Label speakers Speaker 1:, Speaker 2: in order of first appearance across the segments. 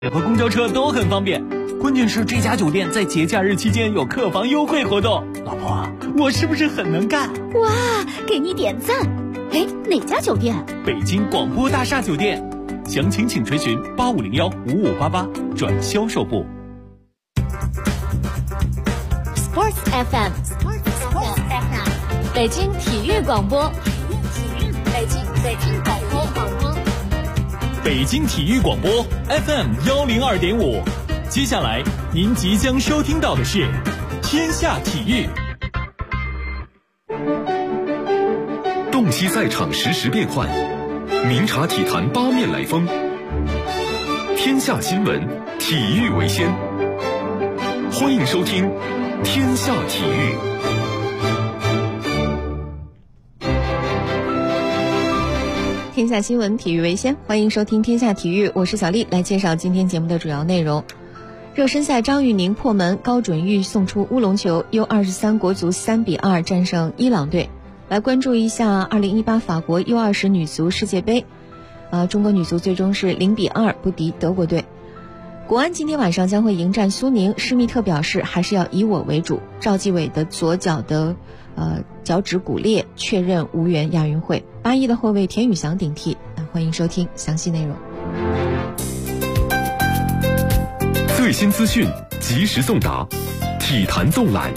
Speaker 1: 和公交车都很方便，关键是这家酒店在节假日期间有客房优惠活动。老婆，我是不是很能干？
Speaker 2: 哇，给你点赞！哎，哪家酒店？
Speaker 1: 北京广播大厦酒店，详情请垂询85015588转销售部。
Speaker 2: Sports FM， 北京体育广播，北京广播。
Speaker 1: 北京体育广播 FM 102.5，接下来您即将收听到的是天下体育。
Speaker 3: 洞悉赛场实时变幻，明察体坛八面来风。天下新闻，体育为先。欢迎收听天下体育。
Speaker 4: 天下新闻，体育为先，欢迎收听天下体育，我是小丽，来介绍今天节目的主要内容。热身赛张玉宁破门，高准玉送出乌龙球，U23国足3-2战胜伊朗队。来关注一下2018法国 U20 女足世界杯，中国女足最终是0-2不敌德国队。国安今天晚上将会迎战苏宁，施密特表示还是要以我为主。赵继伟的左脚的脚趾骨裂，确认无缘亚运会。81的后卫田宇翔顶替。欢迎收听详细内容。
Speaker 3: 最新资讯，及时送达，体坛纵览。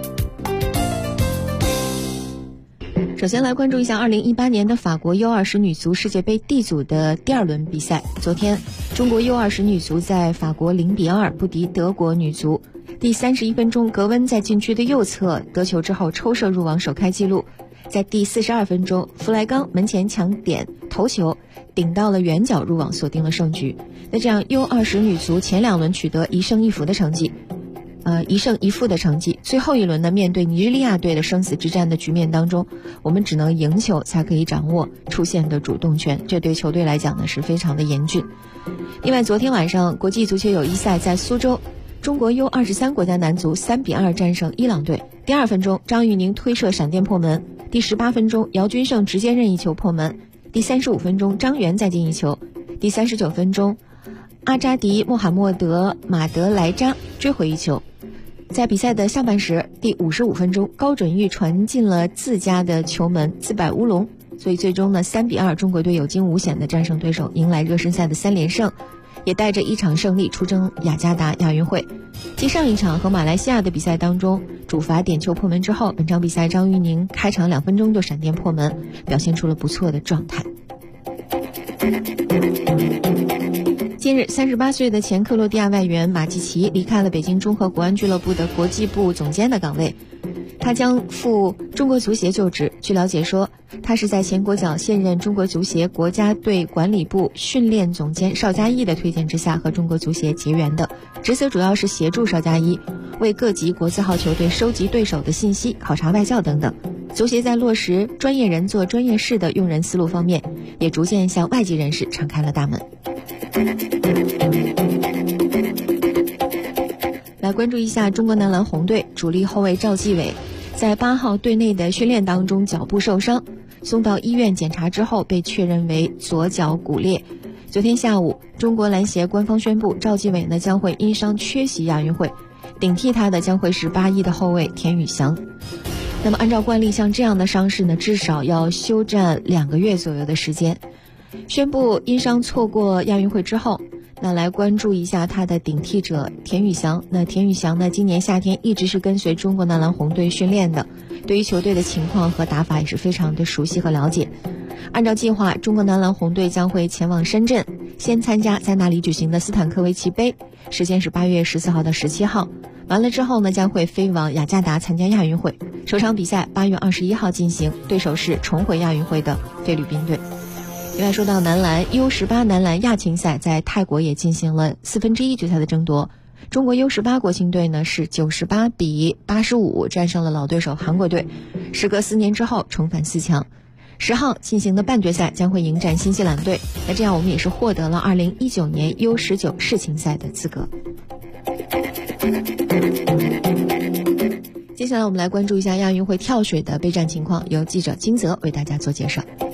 Speaker 4: 首先来关注一下2018年的法国 U20 女足世界杯 D 组的第二轮比赛。昨天，中国 U20 女足在法国0-2不敌德国女足。第31分钟，格温在禁区的右侧得球之后抽射入网，首开纪录。在第42分钟，弗莱冈门前抢点头球顶到了远角入网，锁定了胜局。那这样 U20 女足前两轮取得1胜1负的成绩。1胜1负的成绩，最后一轮呢，面对尼日利亚队的生死之战的局面当中，我们只能赢球才可以掌握出线的主动权，这对球队来讲呢是非常的严峻。另外，昨天晚上国际足球友谊赛在苏州，中国 U23 国家男足3-2战胜伊朗队。第2分钟，张玉宁推射闪电破门；第18分钟，姚军胜直接任意球破门；第35分钟，张元再进一球；第39分钟，阿扎迪·穆罕默德·马德莱扎追回一球。在比赛的下半时，第55分钟，高准玉传进了自家的球门，自摆乌龙，所以最终呢3-2，中国队有惊无险的战胜对手，迎来热身赛的3连胜，也带着一场胜利出征雅加达亚运会。继上一场和马来西亚的比赛当中主罚点球破门之后，本场比赛张玉宁开场2分钟就闪电破门，表现出了不错的状态。近日，38岁的前克罗地亚外援马季奇离开了北京中赫国安俱乐部的国际部总监的岗位，他将赴中国足协就职。据了解说，他是在前国脚现任中国足协国家队管理部训练总监邵佳一的推荐之下和中国足协结缘的，职责主要是协助邵佳一为各级国字号球队收集对手的信息、考察外教等等。足协在落实专业人做专业事的用人思路方面，也逐渐向外籍人士敞开了大门。来关注一下中国男篮红队主力后卫赵继伟，在8号队内的训练当中脚部受伤，送到医院检查之后被确认为左脚骨裂。昨天下午，中国篮协官方宣布，赵继伟呢将会因伤缺席亚运会，顶替他的将会是81的后卫田宇翔。那么按照惯例，像这样的伤势呢，至少要休战2个月左右的时间。宣布因伤错过亚运会之后，那来关注一下他的顶替者田宇翔。那田宇翔呢，今年夏天一直是跟随中国男篮红队训练的，对于球队的情况和打法也是非常的熟悉和了解。按照计划，中国男篮红队将会前往深圳，先参加在那里举行的斯坦科维奇杯，时间是8月14号到17号。完了之后呢，将会飞往雅加达参加亚运会。首场比赛8月21号进行，对手是重回亚运会的菲律宾队。另外说到男篮 U18 男篮亚青赛，在泰国也进行了1/4决赛的争夺。中国 U18 国青队呢是98-85战胜了老对手韩国队，时隔4年之后重返4强。10号进行的半决赛将会迎战新西兰队，那这样我们也是获得了2019年 U19 世青赛的资格。接下来我们来关注一下亚运会跳水的备战情况，由记者金泽为大家做介绍。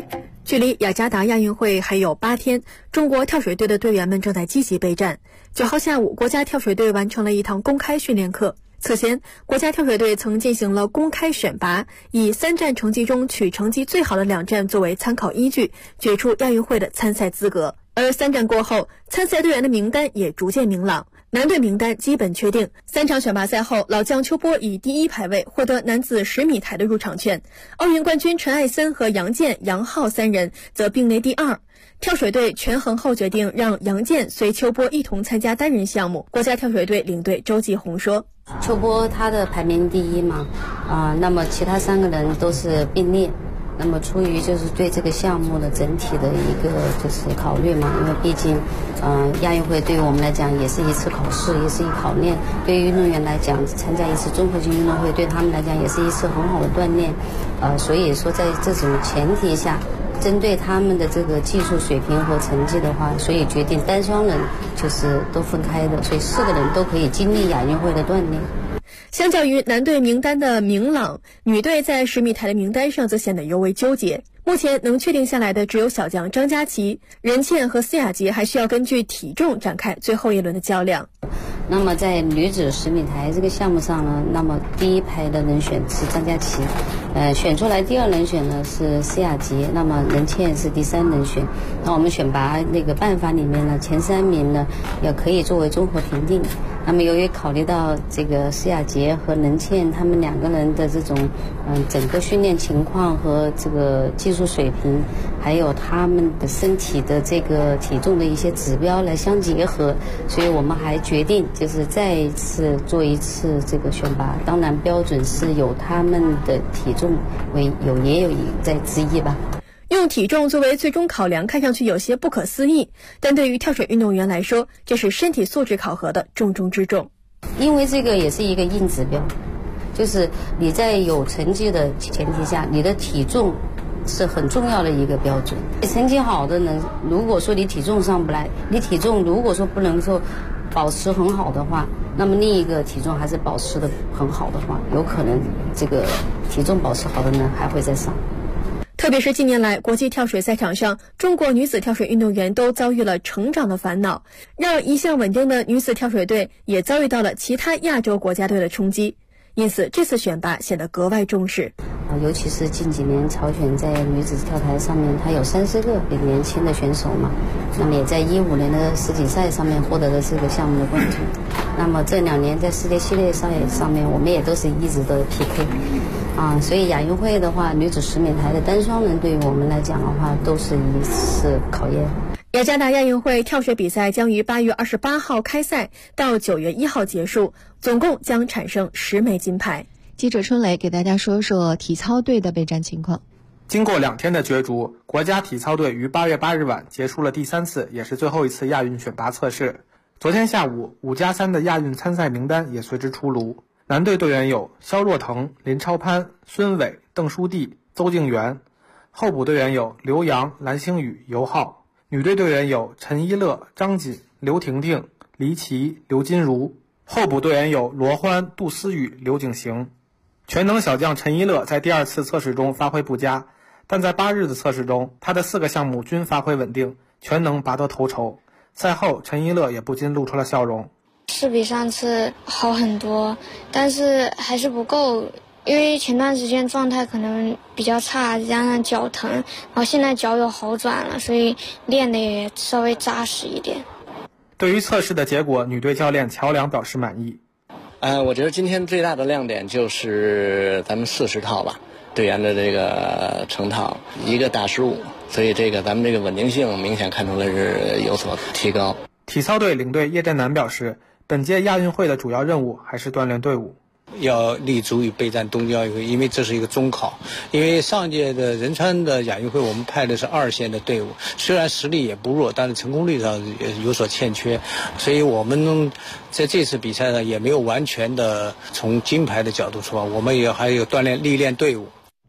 Speaker 5: 距离雅加达亚运会还有8天，中国跳水队的队员们正在积极备战。9号下午，国家跳水队完成了一堂公开训练课。此前，国家跳水队曾进行了公开选拔，以3站成绩中取成绩最好的2站作为参考依据，决出亚运会的参赛资格。而3站过后，参赛队员的名单也逐渐明朗。男队名单基本确定，3场选拔赛后，老将邱波以第1排位获得男子10米台的入场券，奥运冠军陈艾森和杨健、杨昊3人则并列第2。跳水队权衡后决定让杨健随邱波一同参加单人项目。国家跳水队领队周继红说：“
Speaker 6: 邱波他的排名第1嘛，那么其他3个人都是并列。那么出于就是对这个项目的整体的一个就是考虑嘛，因为毕竟，亚运会对于我们来讲也是一次考试，也是一考验。对于运动员来讲，参加一次综合性运动会，对他们来讲也是一次很好的锻炼。所以说在这种前提下，针对他们的这个技术水平和成绩的话，所以决定单双人就是都分开的，所以4个人都可以经历亚运会的锻炼。
Speaker 5: 相较于男队名单的明朗，女队在10米台的名单上则显得尤为纠结。目前能确定下来的只有小将张家齐、任茜和司雅洁，还需要根据体重展开最后一轮的较量。
Speaker 6: 那么在女子10米台这个项目上呢，那么第1排的人选是张家齐，选出来第2人选呢是司雅洁，那么任茜是第3人选。那我们选拔那个办法里面呢，前3名呢也可以作为综合评定。那么由于考虑到这个司雅洁和任茜他们2个人的这种整个训练情况和这个技术水平，还有他们的身体的这个体重的一些指标来相结合，所以我们还决定就是再一次做一次这个选拔。当然标准是有他们的体重为也有在之一吧。
Speaker 5: 用体重作为最终考量，看上去有些不可思议，但对于跳水运动员来说，这是身体素质考核的重中之重。
Speaker 6: 因为这个也是一个硬指标，就是你在有成绩的前提下，你的体重是很重要的一个标准。成绩好的人，如果说你体重上不来，你体重如果说不能够保持很好的话，那么另一个体重还是保持的很好的话，有可能这个体重保持好的人还会再上。
Speaker 5: 特别是近年来，国际跳水赛场上，中国女子跳水运动员都遭遇了成长的烦恼，让一向稳定的女子跳水队也遭遇到了其他亚洲国家队的冲击。因此，这次选拔显得格外重视。
Speaker 6: 尤其是近几年朝鲜在女子跳台上面，她有30个比年轻的选手嘛，那么也在15年的世锦赛上面获得了这个项目的冠军。那么这2年在世界系列赛上面，我们也都是一直的 PK。所以亚运会的话，女子10米台的单双人对于我们来讲的话，都是一次考验。
Speaker 5: 雅加达亚运会跳水比赛将于8月28号开赛，到9月1号结束，总共将产生10枚金牌。
Speaker 4: 记者春雷给大家说说体操队的备战情况。
Speaker 7: 经过2天的角逐，国家体操队于8月8日晚结束了第3次也是最后一次亚运选拔测试。昨天下午，5+3的亚运参赛名单也随之出炉。男队队员有肖若腾、林超攀、孙伟、邓书娣、邹敬园；候补队员有刘洋、蓝星宇、尤浩；女队队员有陈一乐、张锦、刘婷婷、黎琦、刘金如；候补队员有罗欢、杜思雨、刘景行。全能小将陈一乐在第2次测试中发挥不佳，但在8日的测试中，他的4个项目均发挥稳定，全能拔得头筹。赛后，陈一乐也不禁露出了笑容。
Speaker 8: 是比上次好很多，但是还是不够，因为前段时间状态可能比较差，加上脚疼，然后现在脚有好转了，所以练的也稍微扎实一点。
Speaker 7: 对于测试的结果，女队教练乔梁表示满意。
Speaker 9: 我觉得今天最大的亮点就是咱们40套吧，队员的这个成套一个打15，所以这个咱们这个稳定性明显看出来是有所提高。
Speaker 7: 体操队领队叶振南表示，本届亚运会的主要任务还是锻炼队伍，
Speaker 10: 要立足于备战东京奥运会，因为这是一个中考。因为上届的仁川的亚运会，我们派的是2线的队伍，虽然实力也不弱，但是成功率上也有所欠缺，所以我们在这次比赛上也没有完全的从金牌的角度出发，我们也还有锻炼历练队伍。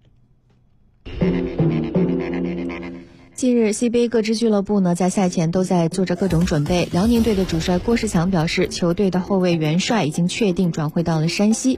Speaker 4: 近日 CBA 各支俱乐部呢在赛前都在做着各种准备。辽宁队的主帅郭士强表示，球队的后卫袁帅已经确定转会到了山西，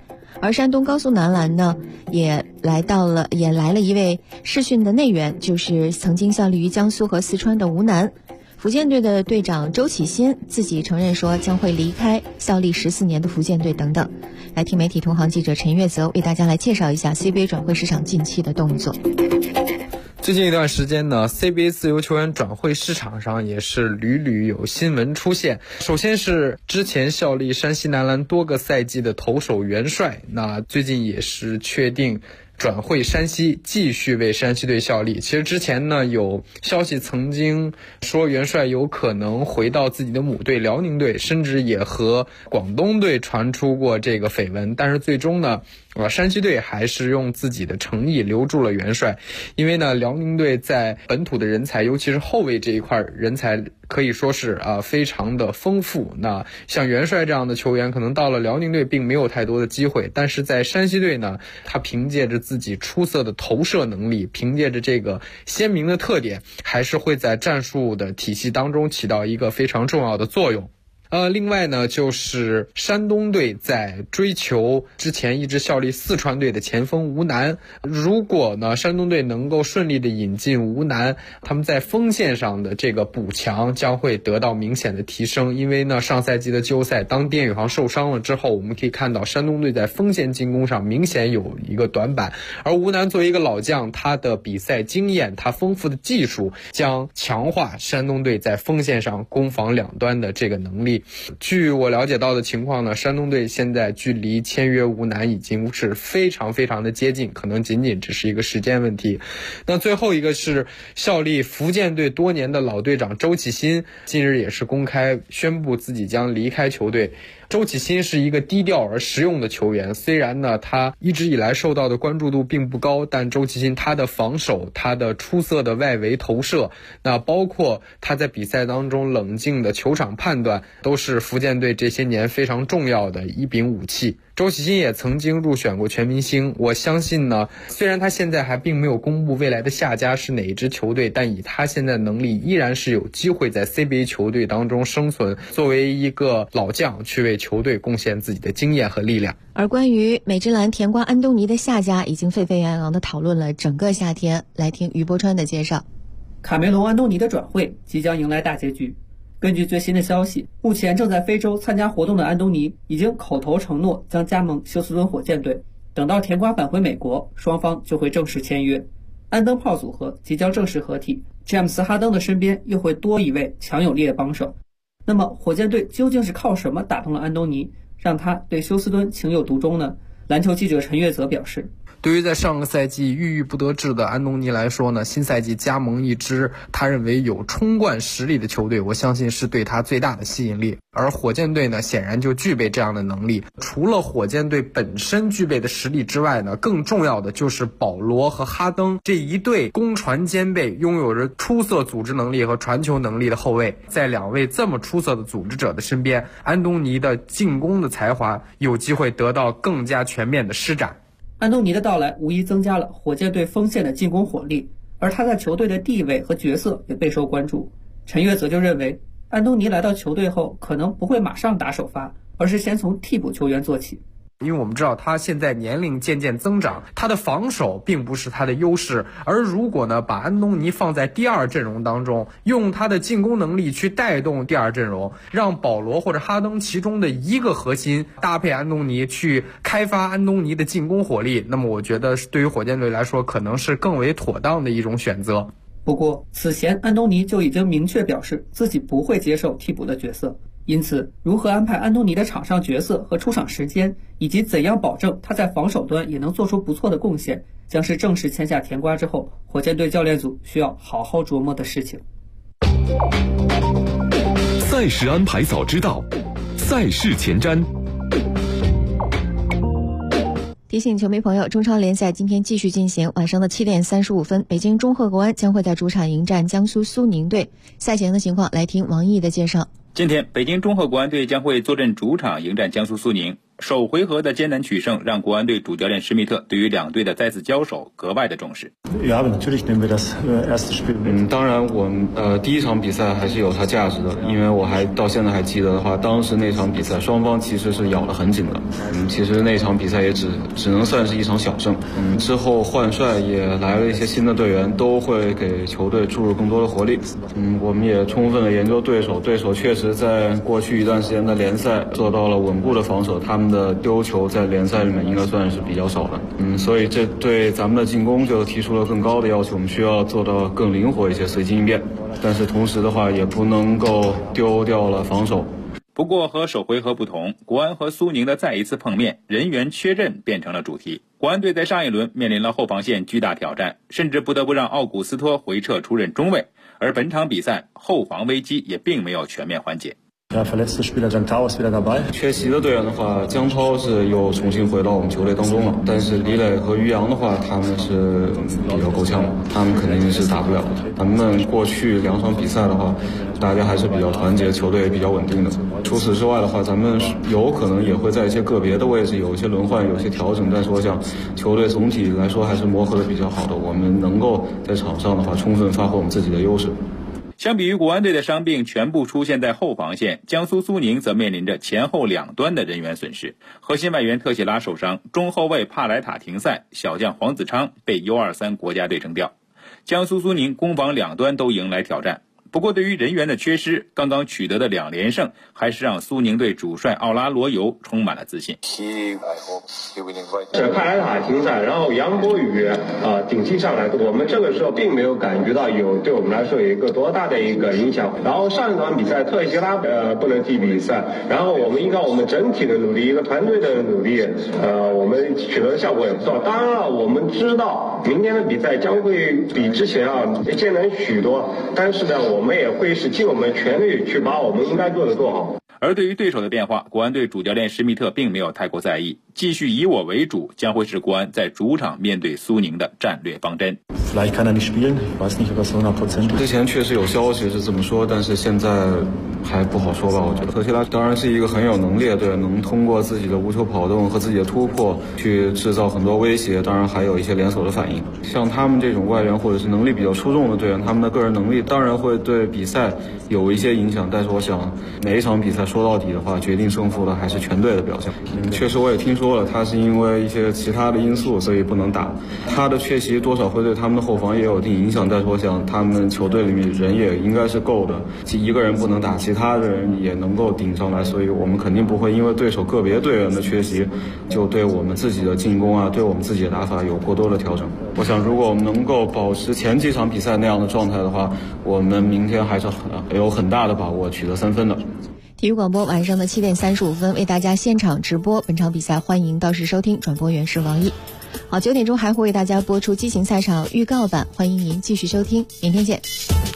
Speaker 4: 而山东高速男篮呢，也来了一位试训的内援，就是曾经效力于江苏和四川的吴楠。福建队的队长周启新自己承认说将会离开效力14年的福建队等等。来听媒体同行记者陈月泽为大家来介绍一下 CBA 转会市场近期的动作。
Speaker 11: 最近一段时间呢 CBA 自由球员转会市场上也是屡屡有新闻出现。首先是之前效力山西男篮多个赛季的投手元帅，那最近也是确定转会山西，继续为山西队效力。其实之前呢，有消息曾经说元帅有可能回到自己的母队辽宁队，甚至也和广东队传出过这个绯闻。但是最终呢，山西队还是用自己的诚意留住了元帅。因为呢，辽宁队在本土的人才，尤其是后卫这一块人才可以说是非常的丰富。那像元帅这样的球员，可能到了辽宁队并没有太多的机会，但是在山西队呢，他凭借着自己出色的投射能力，凭借着这个鲜明的特点，还是会在战术的体系当中起到一个非常重要的作用。另外呢，就是山东队在追求之前一直效力四川队的前锋吴楠。如果呢，山东队能够顺利的引进吴楠，他们在锋线上的这个补强将会得到明显的提升。因为呢，上赛季的季后赛，当丁宇航受伤了之后，我们可以看到山东队在锋线进攻上明显有一个短板。而吴楠作为一个老将，他的比赛经验，他丰富的技术，将强化山东队在锋线上攻防两端的这个能力。据我了解到的情况呢，山东队现在距离签约吴楠已经是非常非常的接近，可能仅仅只是一个时间问题。那最后一个是效力福建队多年的老队长周启新，近日也是公开宣布自己将离开球队。周启新是一个低调而实用的球员，虽然呢他一直以来受到的关注度并不高，但周启新他的防守，他的出色的外围投射，那包括他在比赛当中冷静的球场判断，都是福建队这些年非常重要的一柄武器。周启新也曾经入选过全明星，我相信呢，虽然他现在还并没有公布未来的下家是哪一支球队，但以他现在的能力，依然是有机会在 CBA 球队当中生存，作为一个老将去为球队贡献自己的经验和力量。
Speaker 4: 而关于美职篮甜瓜安东尼的下家，已经沸沸扬扬地讨论了整个夏天。来听于波川的介绍。
Speaker 12: 卡梅隆·安东尼的转会即将迎来大结局。根据最新的消息，目前正在非洲参加活动的安东尼已经口头承诺将加盟休斯敦火箭队，等到甜瓜返回美国，双方就会正式签约。安登炮组合即将正式合体，詹姆斯·哈登的身边又会多一位强有力的帮手。那么火箭队究竟是靠什么打动了安东尼，让他对休斯敦情有独钟呢？篮球记者陈月泽表示，
Speaker 11: 对于在上个赛季郁郁不得志的安东尼来说呢，新赛季加盟一支他认为有冲冠实力的球队，我相信是对他最大的吸引力。而火箭队呢，显然就具备这样的能力。除了火箭队本身具备的实力之外呢，更重要的就是保罗和哈登这一对攻传兼备、拥有着出色组织能力和传球能力的后卫。在两位这么出色的组织者的身边，安东尼的进攻的才华有机会得到更加全面的施展。
Speaker 12: 安东尼的到来无疑增加了火箭队锋线的进攻火力，而他在球队的地位和角色也备受关注。陈月泽就认为，安东尼来到球队后可能不会马上打首发，而是先从替补球员做起。
Speaker 11: 因为我们知道他现在年龄渐渐增长，他的防守并不是他的优势，而如果呢把安东尼放在第二阵容当中，用他的进攻能力去带动第二阵容，让保罗或者哈登其中的一个核心搭配安东尼去开发安东尼的进攻火力，那么我觉得对于火箭队来说可能是更为妥当的一种选择。
Speaker 12: 不过此前安东尼就已经明确表示自己不会接受替补的角色，因此如何安排安东尼的场上角色和出场时间，以及怎样保证他在防守端也能做出不错的贡献，将是正式签下甜瓜之后火箭队教练组需要好好琢磨的事情。
Speaker 3: 赛事安排早知道，赛事前瞻。
Speaker 4: 提醒球迷朋友，中超联赛今天继续进行，晚上的7点35分，北京中赫国安将会在主场迎战江苏苏宁队。赛前的情况，来听王毅的介绍。
Speaker 13: 今天，北京中赫国安队将会坐镇主场迎战江苏苏宁。 首回合的艰难取胜让国安队主教练施密特对于两队的再次交手格外的重视。
Speaker 14: 当然我们第一场比赛还是有它价值的，因为我还到现在还记得的话，当时那场比赛双方其实是咬得很紧的。其实那场比赛也只能算是一场小胜。之后换帅也来了一些新的队员，都会给球队注入更多的活力。我们也充分的研究对手确实在过去一段时间的联赛做到了稳固的防守，他们的丢球在联赛里面应该算是比较少的。所以这对咱们的进攻就提出了更高的要求，我们需要做到更灵活一些，随机应变。但是同时的话，也不能够丢掉了防守。
Speaker 13: 不过和首回合不同，国安和苏宁的再一次碰面，人员缺阵变成了主题。国安队在上一轮面临了后防线巨大挑战，甚至不得不让奥古斯托回撤出任中卫，而本场比赛后防危机也并没有全面缓解。
Speaker 14: 缺席的队员的话，江涛是又重新回到我们球队当中了，但是李磊和于洋的话，他们是比较够呛的，他们肯定是打不了的。咱们过去2场比赛的话，大家还是比较团结，球队比较稳定的。除此之外的话，咱们有可能也会在一些个别的位置有一些轮换，有一些调整，但是我想球队总体来说还是磨合的比较好的，我们能够在场上的话充分发挥我们自己的优势。
Speaker 13: 相比于国安队的伤病全部出现在后防线，江苏苏宁则面临着前后两端的人员损失。核心外援特谢拉受伤，中后卫帕莱塔停赛，小将黄子昌被 U23 国家队征调。江苏苏宁攻防两端都迎来挑战。不过对于人员的缺失，刚刚取得的2连胜还是让苏宁队主帅奥拉罗尤充满了自信。
Speaker 15: 帕莱塔停赛，然后杨博宇顶替上来，我们这个时候并没有感觉到对我们来说有一个多大的一个影响。然后上一场比赛特谢拉不能踢比赛，然后我们整体的努力，一个团队的努力，我们取得的效果也不错。当然了，我们知道明天的比赛将会比之前艰难许多，但是呢，我们也会是尽我们全力去把我们应该做的做好。
Speaker 13: 而对于对手的变化，国安队主教练施密特并没有太过在意，继续以我为主将会是国安在主场面对苏宁的战略方针。
Speaker 14: 之前确实有消息是这么说，但是现在还不好说吧。我觉得特谢拉当然是一个很有能力的队员，能通过自己的无球跑动和自己的突破去制造很多威胁，当然还有一些连锁的反应。像他们这种外援或者是能力比较出众的队员，他们的个人能力当然会对比赛有一些影响，但是我想每一场比赛说到底的话，决定胜负的还是全队的表现。确实我也听说了，他是因为一些其他的因素所以不能打，他的缺席多少会对他们的后防也有一定影响，但是我想他们球队里面人也应该是够的，一个人不能打，其他的人也能够顶上来，所以我们肯定不会因为对手个别队员的缺席就对我们自己的进攻对我们自己的打法有过多的调整。我想如果我们能够保持前几场比赛那样的状态的话，我们明天还是有很大的把握取得3分的。
Speaker 4: 体育广播晚上的7点35分为大家现场直播本场比赛，欢迎到时收听，转播员是王毅。好，9点钟还会为大家播出激情赛场预告版，欢迎您继续收听，明天见。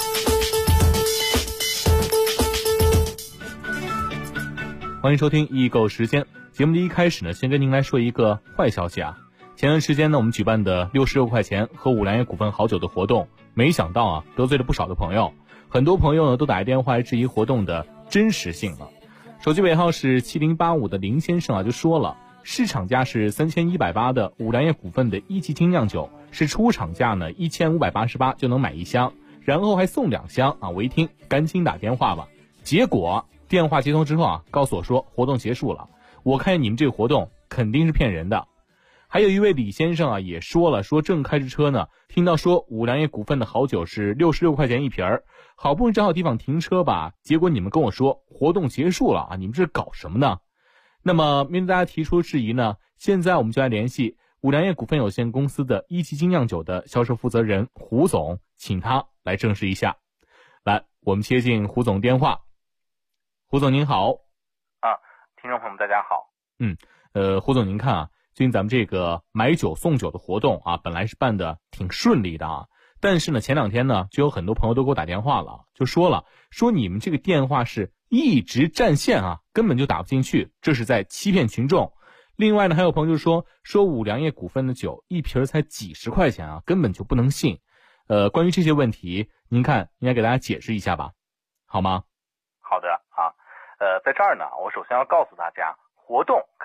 Speaker 1: 欢迎收听易购时间。节目的一开始呢，先跟您来说一个坏消息啊。前段时间呢，我们举办的66块钱喝五粮液股份好酒的活动，没想到得罪了不少的朋友。很多朋友呢都打电话来质疑活动的真实性了。手机尾号是7085的林先生就说了，市场价是3180的五粮液股份的一级精酿酒，是出厂价呢1588就能买1箱，然后还送2箱我一听赶紧打电话吧。结果电话接通之后告诉我说活动结束了，我看你们这个活动肯定是骗人的。还有一位李先生也说了，说正开着车呢，听到说五粮液股份的好酒是66块钱一瓶儿，好不容易找好地方停车吧，结果你们跟我说活动结束了你们这是搞什么呢？那么面对大家提出质疑呢，现在我们就来联系五粮液股份有限公司的一级精酿酒的销售负责人胡总，请他来证实一下。来，我们接进胡总电话。胡总您好。
Speaker 16: 听众朋友们大家好。
Speaker 1: 胡总您看最近咱们这个买酒送酒的活动本来是办的挺顺利的但是呢前2天呢就有很多朋友都给我打电话了，就说你们这个电话是一直占线根本就打不进去，这是在欺骗群众。另外呢还有朋友就说五粮液股份的酒一瓶才几十块钱根本就不能信。关于这些问题您看应该给大家解释一下吧，好吗？
Speaker 16: 好的在这儿呢我首先要告诉大家，活动肯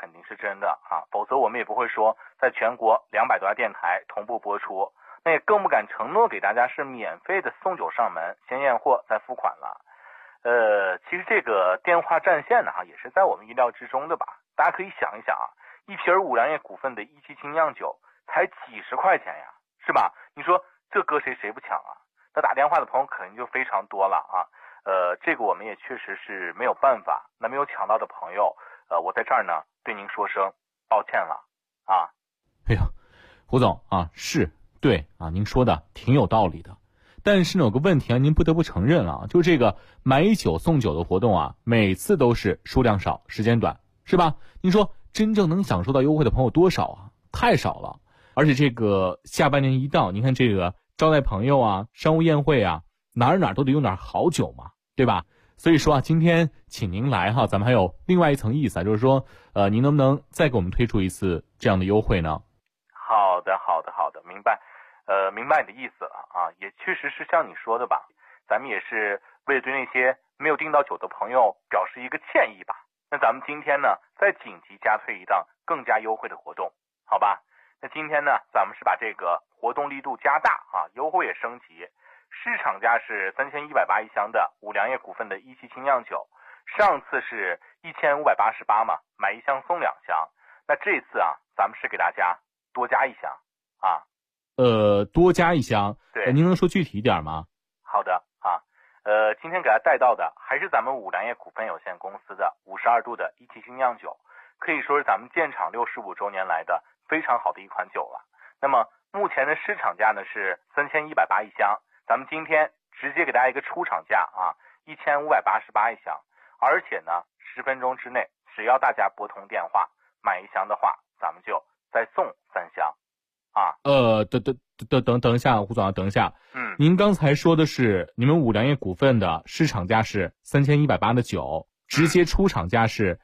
Speaker 16: 肯定是真的啊，否则我们也不会说在全国200多家电台同步播出，那也更不敢承诺给大家是免费的送酒上门，先验货再付款了。其实这个电话占线呢也是在我们意料之中的吧。大家可以想一想啊，一瓶五粮液股份的17精酿酒才几十块钱呀，是吧？你说这搁谁不抢啊？那打电话的朋友肯定就非常多了啊。这个我们也确实是没有办法。那没有抢到的朋友，我在这儿呢对您说声抱歉了啊。
Speaker 1: 哎呀，胡总啊，是对啊，您说的挺有道理的。但是呢，有个问题啊，您不得不承认啊，就这个买酒送酒的活动啊，每次都是数量少，时间短，是吧？您说真正能享受到优惠的朋友多少啊？太少了。而且这个下半年一到，您看这个招待朋友啊，商务宴会啊，哪儿都得用点好酒嘛，对吧？所以说啊，今天请您来哈，咱们还有另外一层意思啊，就是说，您能不能再给我们推出一次这样的优惠呢？
Speaker 16: 好的，明白。明白你的意思了啊，也确实是像你说的吧，咱们也是为了对那些没有订到酒的朋友表示一个歉意吧。那咱们今天呢，再紧急加推一档更加优惠的活动，好吧？那今天呢，咱们是把这个活动力度加大啊，优惠也升级。市场价是3180一箱的五粮液股份的17精酿酒，上次是1588嘛，买1箱送2箱。那这次啊，咱们是给大家多加1箱啊。
Speaker 1: 多加1箱，
Speaker 16: 对，
Speaker 1: 您能说具体一点吗？
Speaker 16: 好的啊，今天给大家带到的还是咱们五粮液股份有限公司的52度的17精酿酒，可以说是咱们建厂65周年来的非常好的一款酒了。那么目前的市场价呢是3180一箱，咱们今天直接给大家一个出厂价啊，1588一箱，而且呢10分钟之内，只要大家拨通电话买1箱的话，咱们就再送3箱。啊，
Speaker 1: 等一下，胡总，等一下。您刚才说的是你们五粮液股份的市场价是3180的酒，直接出厂价是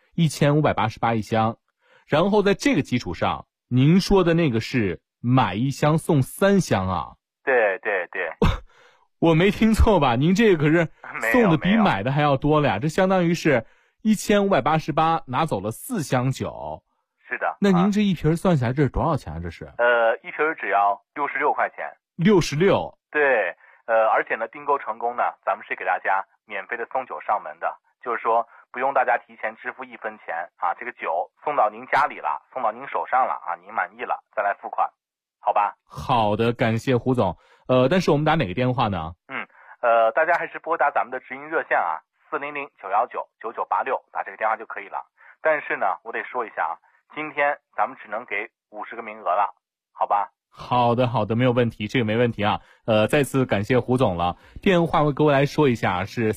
Speaker 1: 1588一箱，然后在这个基础上，您说的那个是买1箱送3箱啊？
Speaker 16: 对，
Speaker 1: 我没听错吧？您这个可是送的比买的还要多了呀，这相当于是1588拿走了4箱酒。
Speaker 16: 是的，
Speaker 1: 那您这一瓶算下来这是多少钱啊？这是
Speaker 16: 一瓶只要66块钱。
Speaker 1: 66。
Speaker 16: 对，而且呢，订购成功呢，咱们是给大家免费的送酒上门的，就是说不用大家提前支付1分钱啊，这个酒送到您家里了，送到您手上了啊，您满意了再来付款，好吧？
Speaker 1: 好的，感谢胡总。但是我们打哪个电话呢？
Speaker 16: 大家还是拨打咱们的直营热线啊，400-919-9986，打这个电话就可以了。但是呢，我得说一下啊，今天咱们只能给50个名额了，好吧？
Speaker 1: 好的，没有问题，这个没问题啊。再次感谢胡总了。电话我各位来说一下，是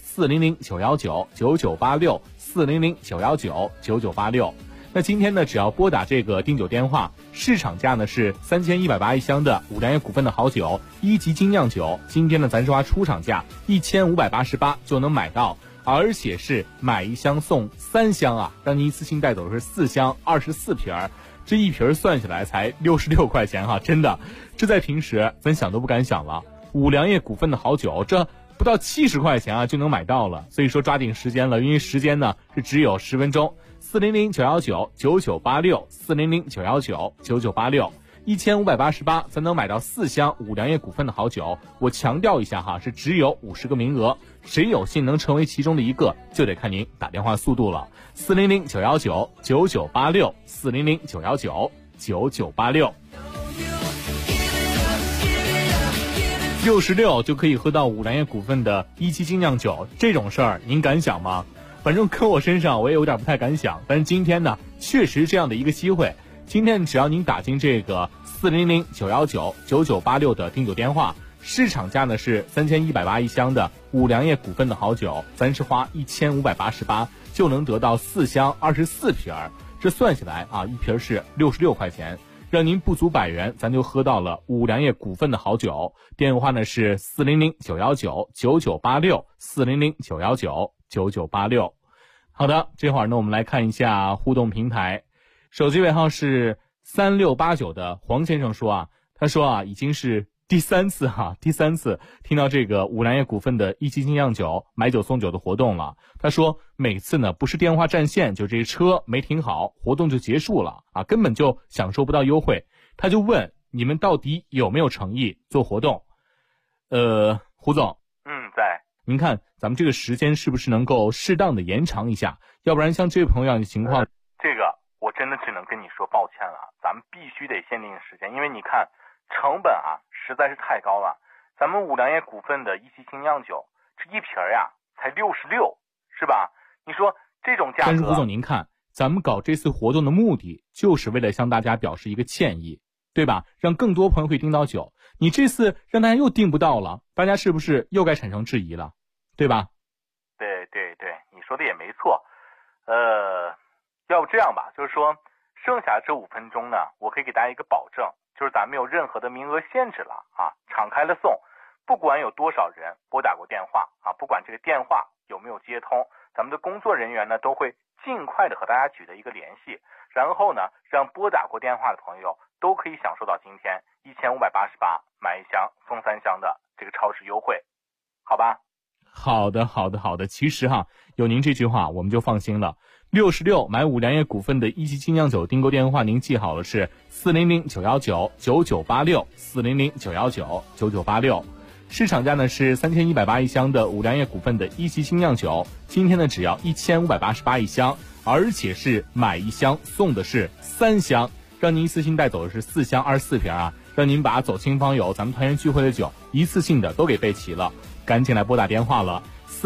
Speaker 1: 400-919-9986，400-919-9986。那今天呢，只要拨打这个订酒电话，市场价呢是3180一箱的五粮液股份的好酒1级精酿酒，今天呢咱说出厂价1588就能买到。而且是买1箱送3箱啊，让您一次性带走的是4箱24瓶，这一瓶算下来才66块钱哈，真的，这在平时咱想都不敢想了。五粮液股份的好酒，这不到70块钱啊就能买到了，所以说抓紧时间了，因为时间呢是只有10分钟。400-919-9986，400-919-9986，1588才能买到4箱五粮液股份的好酒。我强调一下哈，是只有50个名额，谁有幸能成为其中的一个，就得看您打电话速度了。400-919-9986，400-919-9986。66就可以喝到五粮液股份的17精酿酒，这种事儿您敢想吗？反正搁我身上我也有点不太敢想，但是今天呢确实这样的一个机会。今天只要您打进这个400-919-9986的订酒电话，市场价呢是3180一箱的五粮液股份的好酒，咱是花1588就能得到4箱24瓶，这算下来啊，一瓶是66块钱，让您不足100元，咱就喝到了五粮液股份的好酒。电话呢是400-919-9986，400-919-9986。好的，这会儿呢我们来看一下互动平台。手机尾号是3689的黄先生说啊，他说啊已经是第三次听到这个五粮液股份的一汽精酿酒买酒送酒的活动了。他说每次呢不是电话占线，就这车没停好，活动就结束了啊，根本就享受不到优惠。他就问你们到底有没有诚意做活动？胡总，
Speaker 16: 在。
Speaker 1: 您看咱们这个时间是不是能够适当的延长一下？要不然像这位朋友的情况，
Speaker 16: 这个我真的只能跟你说抱歉了，咱们必须得限定时间，因为你看成本啊实在是太高了。咱们五粮液股份的一汽精酿酒这一瓶呀才66，是吧？你说这种价格。
Speaker 1: 但是胡总您看，咱们搞这次活动的目的就是为了向大家表示一个歉意，对吧？让更多朋友可以订到酒。你这次让大家又订不到了，大家是不是又该产生质疑了，对吧？
Speaker 16: 对，你说的也没错。要不这样吧，就是说剩下这5分钟呢，我可以给大家一个保证，就是咱没有任何的名额限制了啊，敞开了送，不管有多少人拨打过电话啊，不管这个电话有没有接通，咱们的工作人员呢都会尽快的和大家取得一个联系，然后呢让拨打过电话的朋友都可以享受到今天1588买1箱送3箱的这个超市优惠，好吧？
Speaker 1: 好的。其实有您这句话我们就放心了。66买五粮液股份的一汽精酿酒订购电话您记好了，是400-919-9986 400-919-9986。市场价呢是3180一箱的五粮液股份的一汽精酿酒，今天呢只要1588一箱，而且是买1箱送的是3箱，让您一次性带走的是4箱24瓶啊，让您把走亲访友咱们团圆聚会的酒一次性的都给备齐了。赶紧来拨打电话了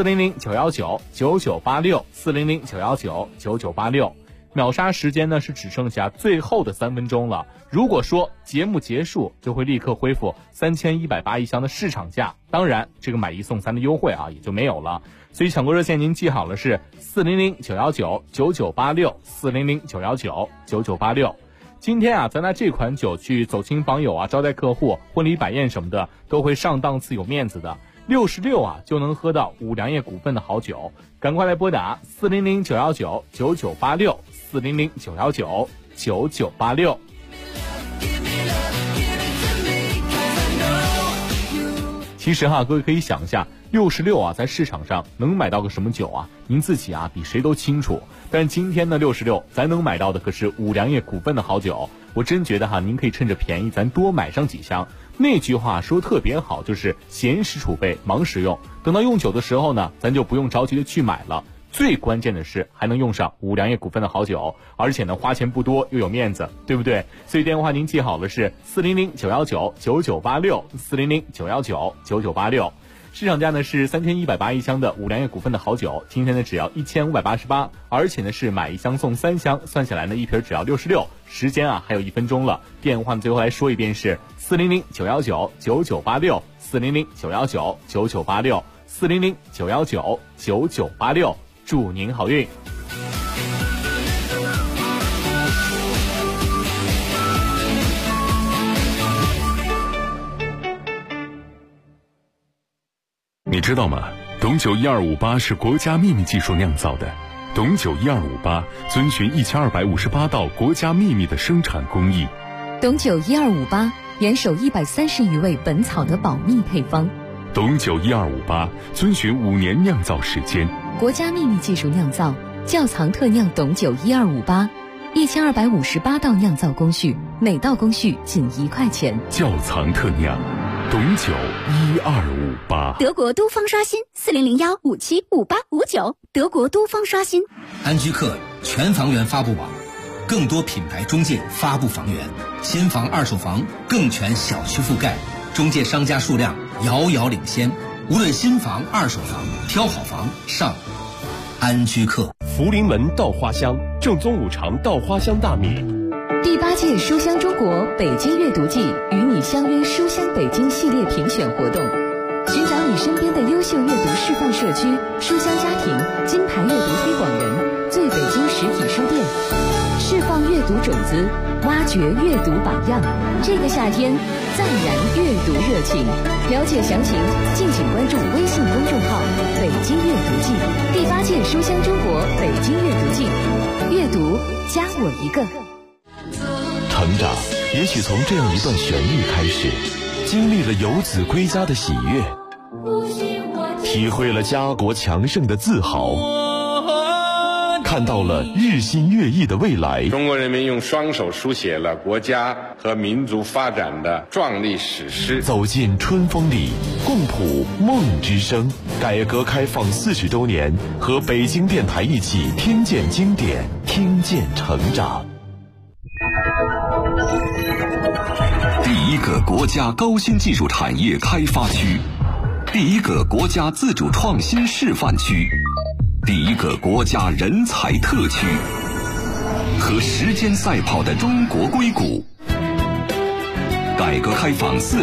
Speaker 1: ，400-919-9986 400-919-9986。秒杀时间呢是只剩下最后的3分钟了，如果说节目结束就会立刻恢复3180一箱的市场价，当然这个买1送3的优惠也就没有了。所以抢购热线您记好了，是400-919-9986 400-919-9986。今天咱拿这款酒去走亲访友招待客户、婚礼摆宴什么的都会上档次有面子的。66就能喝到五粮液股份的好酒，赶快来拨打400-919-9986 400-919-9986。其实各位可以想一下，66在市场上能买到个什么酒啊？您自己比谁都清楚。但今天呢，66咱能买到的可是五粮液股份的好酒。我真觉得您可以趁着便宜，咱多买上几箱。那句话说特别好，就是闲时储备，忙时用。等到用酒的时候呢，咱就不用着急的去买了。最关键的是还能用上五粮液股份的好酒，而且呢花钱不多又有面子，对不对？所以电话您记好了，是400-919-9986 400-919-9986。市场价呢是3180一箱的五粮液股份的好酒，今天呢只要1588，而且呢是买1箱送3箱，算下来呢一瓶只要66。时间还有1分钟了，电话呢最后来说一遍是400-919-9986 400-919-9986 400-919-9986。祝您好运。
Speaker 3: 你知道吗？董酒1258是国家秘密技术酿造的。董酒1258遵循1258道国家秘密的生产工艺。
Speaker 17: 董酒1258严守130余味本草的保密配方。
Speaker 3: 董酒1258遵循5年酿造时间。
Speaker 17: 国家秘密技术酿造，窖藏特酿董酒1258，1258道酿造工序，每道工序仅1块钱。
Speaker 3: 窖藏特酿。董酒1258。
Speaker 18: 德国都方刷新4001575859，德国都方刷新。
Speaker 19: 安居客全房源发布网，更多品牌中介发布房源，新房二手房更全小区覆盖，中介商家数量遥遥领先。无论新房二手房，挑好房上安居客。
Speaker 20: 福临门稻花香，正宗5常稻花香大米。
Speaker 17: 第8届书香中国北京阅读季与你相约书香北京系列评选活动，寻找你身边的优秀阅读示范社区、书香家庭、金牌阅读推广人，最北京实体书店，释放阅读种子，挖掘阅读榜样。这个夏天再燃阅读热情，了解详情敬请关注微信公众号北京阅读季。第8届书香中国北京阅读季，阅读加我一个。
Speaker 20: 成长也许从这样一段旋律开始， 经历了游子归家的喜悦，体会了家国强盛的自豪，看到了日新月异的未来。
Speaker 21: 中国人民用双手书写了国家和民族发展的壮丽史诗。
Speaker 20: 走进春风里，共谱梦之声。改革开放40周年，和北京电台一起听见经典，听见成长。
Speaker 3: 第一个国家高新技术产业开发区，第一个国家自主创新示范区，第一个国家人才特区，和时间赛跑的中国硅谷。改革开放